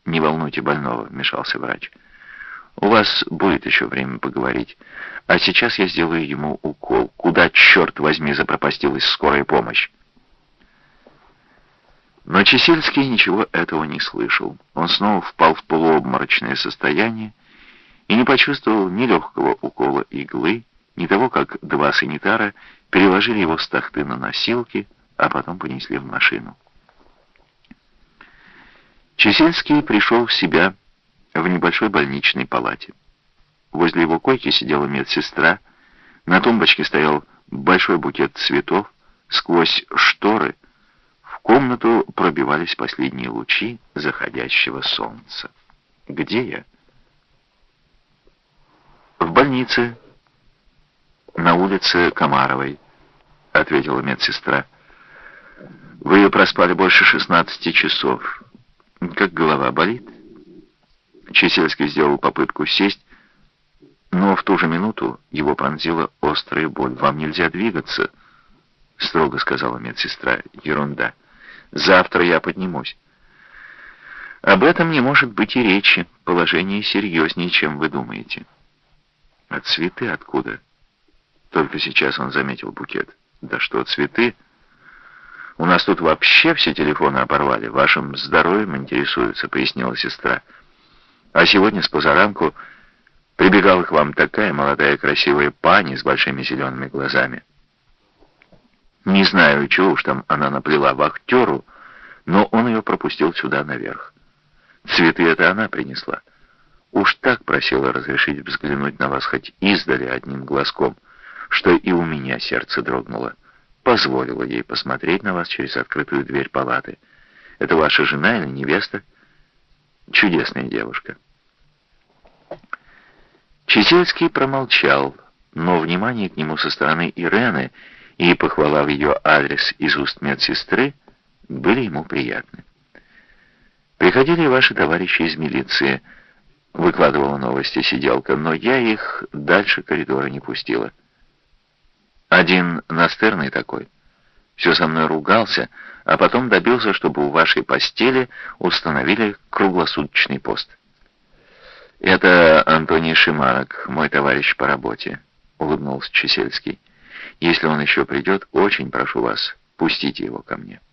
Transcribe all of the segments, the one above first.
«Не волнуйте больного», — вмешался врач. «У вас будет еще время поговорить. А сейчас я сделаю ему укол. Куда, черт возьми, запропастилась скорая помощь?» Но Чесельский ничего этого не слышал. Он снова впал в полуобморочное состояние и не почувствовал ни легкого укола иглы, ни того, как два санитара переложили его с тахты на носилки, а потом понесли в машину. Чесельский пришел в себя в небольшой больничной палате. Возле его койки сидела медсестра, на тумбочке стоял большой букет цветов, сквозь шторы в комнату пробивались последние лучи заходящего солнца. «Где я?» «В больнице, на улице Комаровой», — ответила медсестра. «Вы проспали больше 16 часов. Как голова болит?» Чесельский сделал попытку сесть, но в ту же минуту его пронзила острая боль. «Вам нельзя двигаться», — строго сказала медсестра. «Ерунда. Завтра я поднимусь». «Об этом не может быть и речи. Положение серьезнее, чем вы думаете». «А цветы откуда?» Только сейчас он заметил букет. «Да что цветы? У нас тут вообще все телефоны оборвали. Вашим здоровьем интересуются», — пояснила сестра. «А сегодня с позаранку прибегала к вам такая молодая красивая пани с большими зелеными глазами. Не знаю, чего уж там она наплела вахтеру, но он ее пропустил сюда наверх. Цветы это она принесла. Уж так просила разрешить взглянуть на вас хоть издали одним глазком, что и у меня сердце дрогнуло. Позволила ей посмотреть на вас через открытую дверь палаты. Это ваша жена или невеста? Чудесная девушка». Чесельский промолчал, но внимание к нему со стороны Ирены и похвала в ее адрес из уст медсестры были ему приятны. «Приходили ваши товарищи из милиции», — выкладывала новости сиделка, «но я их дальше коридора не пустила. Один настырный такой. Все со мной ругался, а потом добился, чтобы у вашей постели установили круглосуточный пост». «Это Антоний Шимарок, мой товарищ по работе», — улыбнулся Чесельский. «Если он еще придет, очень прошу вас, пустите его ко мне».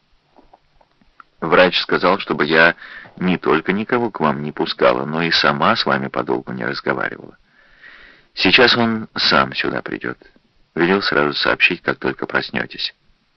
«Врач сказал, чтобы я не только никого к вам не пускала, но и сама с вами подолгу не разговаривала. Сейчас он сам сюда придет. Велел сразу сообщить, как только проснетесь».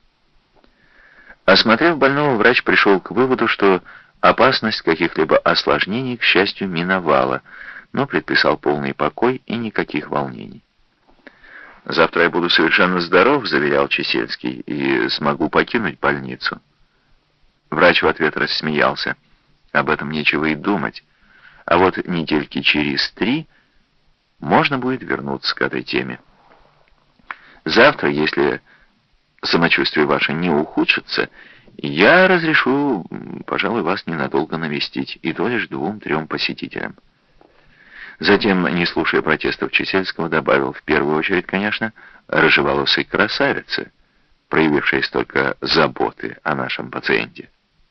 Осмотрев больного, врач пришел к выводу, что опасность каких-либо осложнений, к счастью, миновала, но предписал полный покой и никаких волнений. «Завтра я буду совершенно здоров», — заверял Чесельский, — «и смогу покинуть больницу». Врач в ответ рассмеялся. «Об этом нечего и думать. А вот недельки через 3 можно будет вернуться к этой теме. Завтра, если самочувствие ваше не ухудшится, я разрешу, пожалуй, вас ненадолго навестить, и то лишь 2-3 посетителям». Затем, не слушая протестов Чесельского, добавил: «В первую очередь, конечно, рыжеволосой красавице, проявившей столько заботы о нашем пациенте».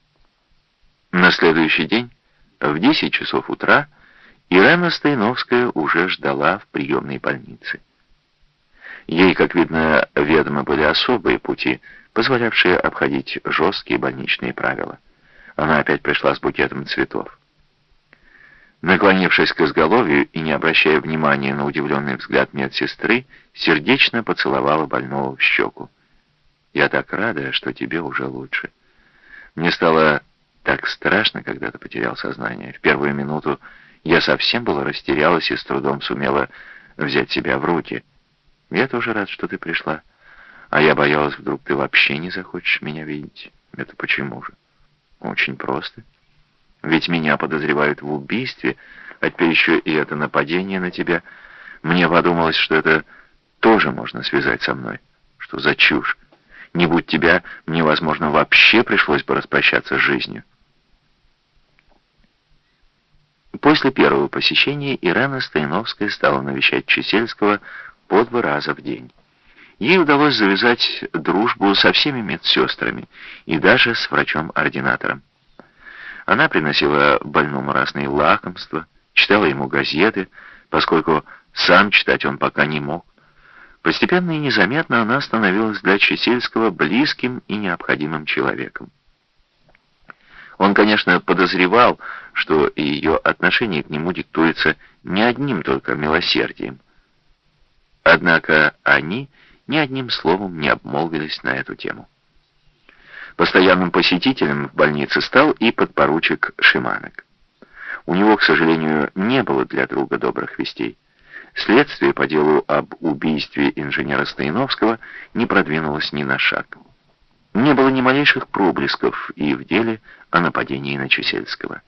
На следующий день, в 10 часов утра, Ирена Стояновская уже ждала в приемной больнице. Ей, как видно, ведомы были особые пути, позволявшие обходить жесткие больничные правила. Она опять пришла с букетом цветов. Наклонившись к изголовью и не обращая внимания на удивленный взгляд медсестры, сердечно поцеловала больного в щеку. «Я так рада, что тебе уже лучше. Мне стало так страшно, когда ты потерял сознание. В первую минуту я совсем была растерялась и с трудом сумела взять себя в руки. Я тоже рад, что ты пришла. А я боялась, вдруг ты вообще не захочешь меня видеть. Это почему же? Очень просто. Ведь меня подозревают в убийстве, а теперь еще и это нападение на тебя. Мне подумалось, что это тоже можно связать со мной. Что за чушь? Не будь тебя, мне, возможно, вообще пришлось бы распрощаться с жизнью». После первого посещения Ирена Стояновская стала навещать Чесельского по 2 раза в день. Ей удалось завязать дружбу со всеми медсестрами и даже с врачом-ординатором. Она приносила больному разные лакомства, читала ему газеты, поскольку сам читать он пока не мог. Постепенно и незаметно она становилась для Чесельского близким и необходимым человеком. Он, конечно, подозревал, что и ее отношение к нему диктуется не одним только милосердием. Однако они ни одним словом не обмолвились на эту тему. Постоянным посетителем в больнице стал и подпоручик Шиманок. У него, к сожалению, не было для друга добрых вестей. Следствие по делу об убийстве инженера Стояновского не продвинулось ни на шаг. Не было ни малейших проблесков и в деле о нападении на Чесельского.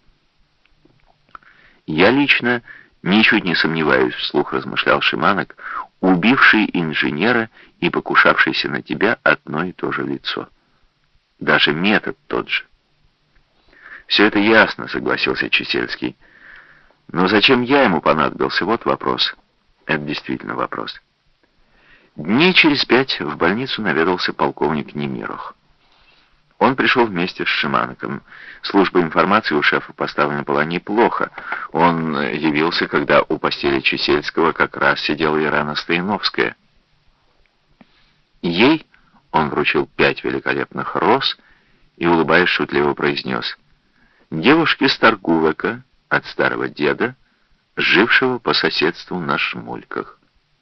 «Я лично ничуть не сомневаюсь», — вслух размышлял Шиманок, «убивший инженера и покушавшийся на тебя одно и то же лицо. Даже метод тот же». «Все это ясно», — согласился Чесельский. «Но зачем я ему понадобился? Вот вопрос». Это действительно вопрос. Дней через 5 в больницу наведался полковник Немирох. Он пришел вместе с Шиманоком. Служба информации у шефа поставлена была неплохо. Он явился, когда у постели Чесельского как раз сидела Ирана Стояновская. Ей он вручил 5 великолепных роз и, улыбаясь, шутливо произнес: «Девушке Старгувека от старого деда, жившего по соседству на Шмульках».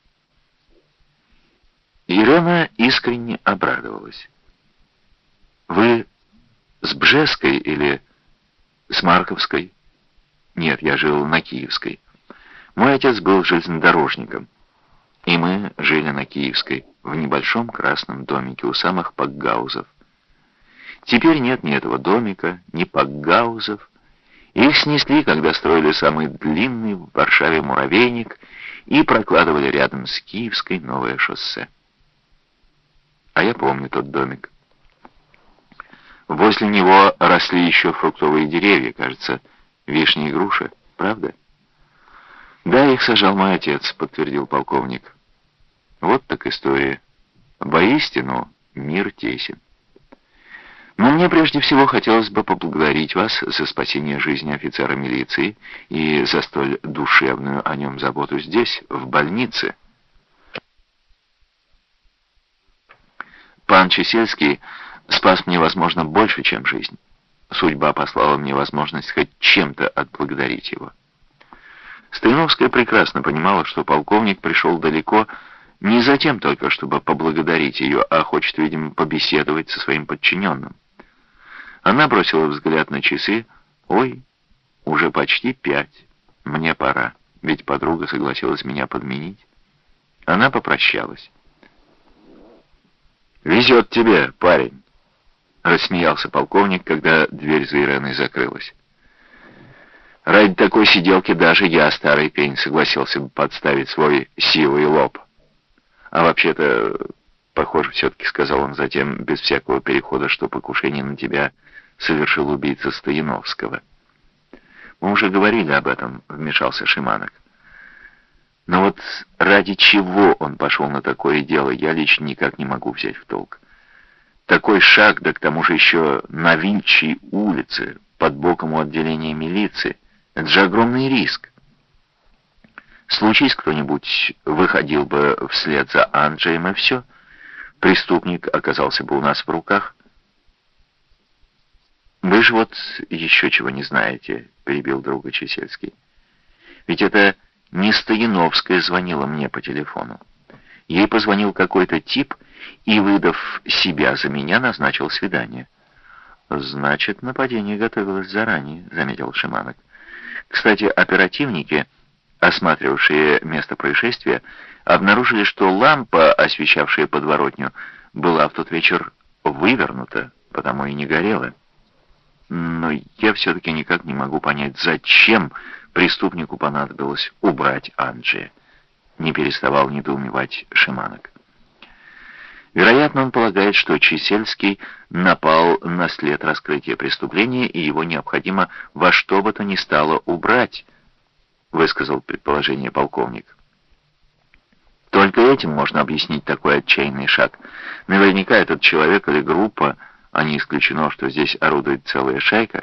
Ирена искренне обрадовалась. «Вы с Бжеской или с Марковской?» «Нет, я жил на Киевской. Мой отец был железнодорожником, и мы жили на Киевской, в небольшом красном домике у самых пакгаузов. Теперь нет ни этого домика, ни пакгаузов. Их снесли, когда строили самый длинный в Варшаве муравейник и прокладывали рядом с Киевской новое шоссе. А я помню тот домик. Возле него росли еще фруктовые деревья, кажется, вишни и груши, правда?» «Да, их сажал мой отец», — подтвердил полковник. «Вот так история. Воистину, мир тесен. Но мне прежде всего хотелось бы поблагодарить вас за спасение жизни офицера милиции и за столь душевную о нем заботу здесь, в больнице». «Пан Чесельский спас мне, возможно, больше, чем жизнь. Судьба послала мне возможность хоть чем-то отблагодарить его». Стояновская прекрасно понимала, что полковник пришел далеко не за тем только, чтобы поблагодарить ее, а хочет, видимо, побеседовать со своим подчиненным. Она бросила взгляд на часы. «Ой, уже почти 5. Мне пора, ведь подруга согласилась меня подменить». Она попрощалась. «Везет тебе, парень», — рассмеялся полковник, когда дверь за Иреной закрылась. «Ради такой сиделки даже я, старый пень, согласился бы подставить свой сивый лоб. А вообще-то, похоже, все-таки, — сказал он затем, без всякого перехода, — что покушение на тебя совершил убийца Стояновского». «Мы уже говорили об этом», — вмешался Шиманок. «Но вот ради чего он пошел на такое дело, я лично никак не могу взять в толк. Такой шаг, да к тому же еще на Вильчьей улице, под боком у отделения милиции, это же огромный риск. Случись кто-нибудь, выходил бы вслед за Анджеем, и все. Преступник оказался бы у нас в руках». «Вы же вот еще чего не знаете», — перебил друга Чесельский. «Ведь это не Стояновская звонила мне по телефону. Ей позвонил какой-то тип и, выдав себя за меня, назначил свидание». «Значит, нападение готовилось заранее», — заметил Шиманок. «Кстати, оперативники, осматривавшие место происшествия, обнаружили, что лампа, освещавшая подворотню, была в тот вечер вывернута, потому и не горела. Но я все-таки никак не могу понять, зачем преступнику понадобилось убрать Анджея», — не переставал недоумевать Шиманок. Вероятно, он полагает, что Чесельский напал на след раскрытия преступления, и его необходимо во что бы то ни стало убрать, высказал предположение полковник. Только этим можно объяснить такой отчаянный шаг. Наверняка этот человек или группа, а не исключено, что здесь орудует целая шайка,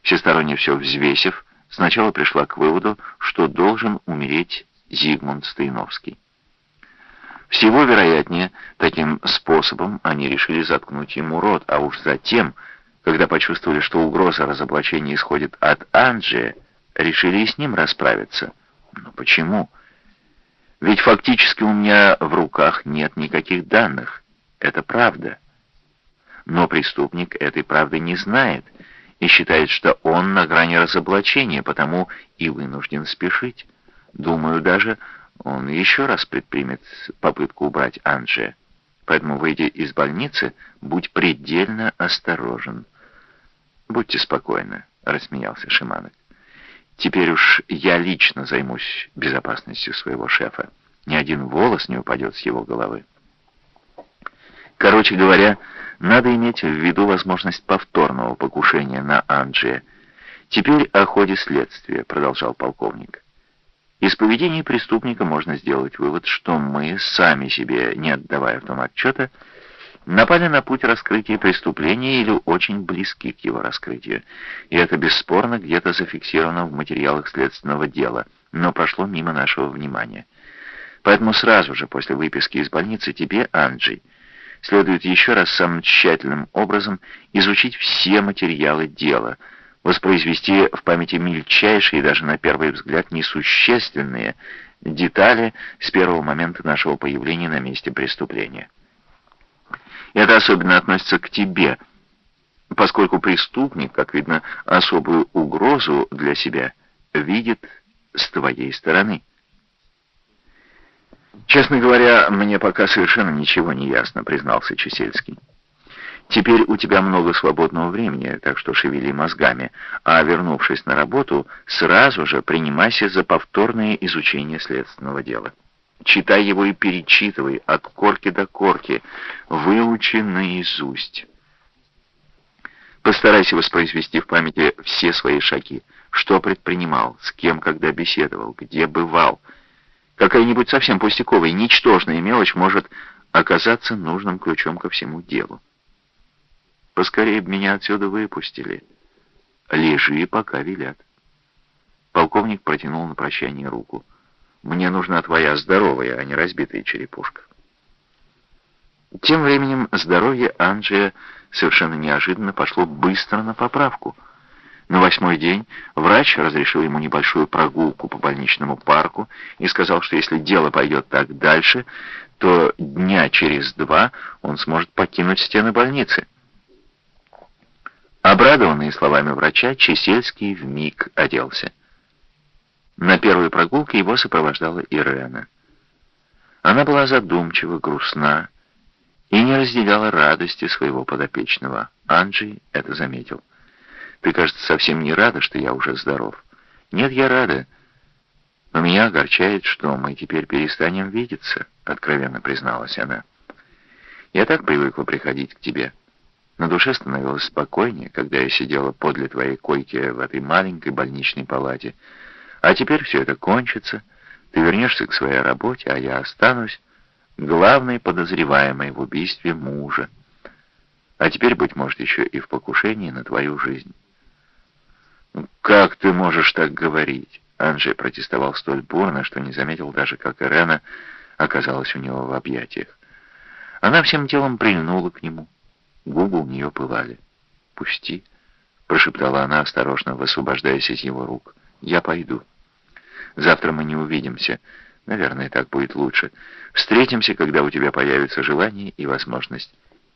всесторонне все взвесив, сначала пришла к выводу, что должен умереть Зигмунд Стояновский. Всего вероятнее, таким способом они решили заткнуть ему рот, а уж затем, когда почувствовали, что угроза разоблачения исходит от Анджея, решили и с ним расправиться. Но почему? Ведь фактически у меня в руках нет никаких данных. Это правда. Но преступник этой правды не знает и считает, что он на грани разоблачения, потому и вынужден спешить. Думаю, даже он еще раз предпримет попытку убрать Анджея. Поэтому, выйдя из больницы, будь предельно осторожен. «Будьте спокойны», — рассмеялся Шиманок. «Теперь уж я лично займусь безопасностью своего шефа. Ни один волос не упадет с его головы». Короче говоря, надо иметь в виду возможность повторного покушения на Анджея. «Теперь о ходе следствия», — продолжал полковник. «Из поведения преступника можно сделать вывод, что мы, сами себе не отдавая в том отчета, напали на путь раскрытия преступления или очень близки к его раскрытию. И это бесспорно где-то зафиксировано в материалах следственного дела, но прошло мимо нашего внимания. Поэтому сразу же после выписки из больницы тебе, Анджей, следует еще раз самым тщательным образом изучить все материалы дела, воспроизвести в памяти мельчайшие, даже на первый взгляд несущественные детали с первого момента нашего появления на месте преступления. Это особенно относится к тебе, поскольку преступник, как видно, особую угрозу для себя видит с твоей стороны. «Честно говоря, мне пока совершенно ничего не ясно», — признался Чесельский. «Теперь у тебя много свободного времени, так что шевели мозгами, а вернувшись на работу, сразу же принимайся за повторное изучение следственного дела. Читай его и перечитывай от корки до корки, выучи наизусть. Постарайся воспроизвести в памяти все свои шаги, что предпринимал, с кем когда беседовал, где бывал. Какая-нибудь совсем пустяковая, ничтожная мелочь может оказаться нужным ключом ко всему делу. Поскорее б меня отсюда выпустили. Лежи, пока велят». Полковник протянул на прощание руку. «Мне нужна твоя здоровая, а не разбитая черепушка». Тем временем здоровье Анджея совершенно неожиданно пошло быстро на поправку. На 8-й день врач разрешил ему небольшую прогулку по больничному парку и сказал, что если дело пойдет так дальше, то дня через 2 он сможет покинуть стены больницы. Обрадованный словами врача, Чесельский вмиг оделся. На первой прогулке его сопровождала Ирена. Она была задумчива, грустна и не разделяла радости своего подопечного. Анджей это заметил. «Ты, кажется, совсем не рада, что я уже здоров». «Нет, я рада. Но меня огорчает, что мы теперь перестанем видеться», — откровенно призналась она. «Я так привыкла приходить к тебе. На душе становилось спокойнее, когда я сидела подле твоей койки в этой маленькой больничной палате. А теперь все это кончится, ты вернешься к своей работе, а я останусь главной подозреваемой в убийстве мужа. А теперь, быть может, еще и в покушении на твою жизнь». «Как ты можешь так говорить?» Анджей протестовал столь бурно, что не заметил даже, как Ирена оказалась у него в объятиях. Она всем телом прильнула к нему. Губы у нее пылали. «Пусти», — прошептала она, осторожно высвобождаясь из его рук. «Я пойду. Завтра мы не увидимся. Наверное, так будет лучше. Встретимся, когда у тебя появится желание и возможность.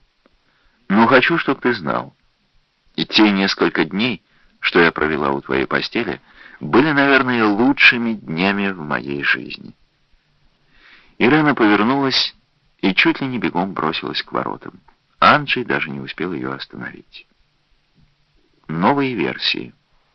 Но хочу, чтобы ты знал. И те несколько дней, что я провела у твоей постели, были, наверное, лучшими днями в моей жизни». Ирена повернулась и чуть ли не бегом бросилась к воротам. Анджей даже не успел ее остановить. Новые версии.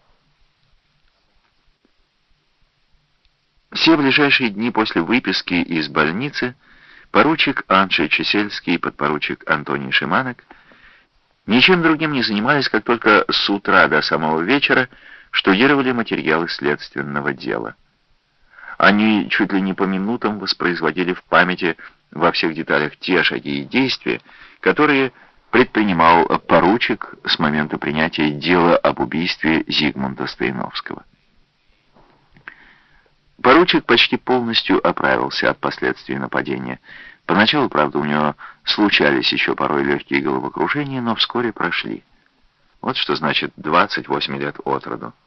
Все ближайшие дни после выписки из больницы поручик Анджей Чесельский и подпоручик Антоний Шиманок ничем другим не занимались, как только с утра до самого вечера штудировали материалы следственного дела. Они чуть ли не по минутам воспроизводили в памяти во всех деталях те шаги и действия, которые предпринимал поручик с момента принятия дела об убийстве Зигмунда Стояновского. Поручик почти полностью оправился от последствий нападения. Поначалу, правда, у него случались еще порой легкие головокружения, но вскоре прошли. Вот что значит 28 лет от роду.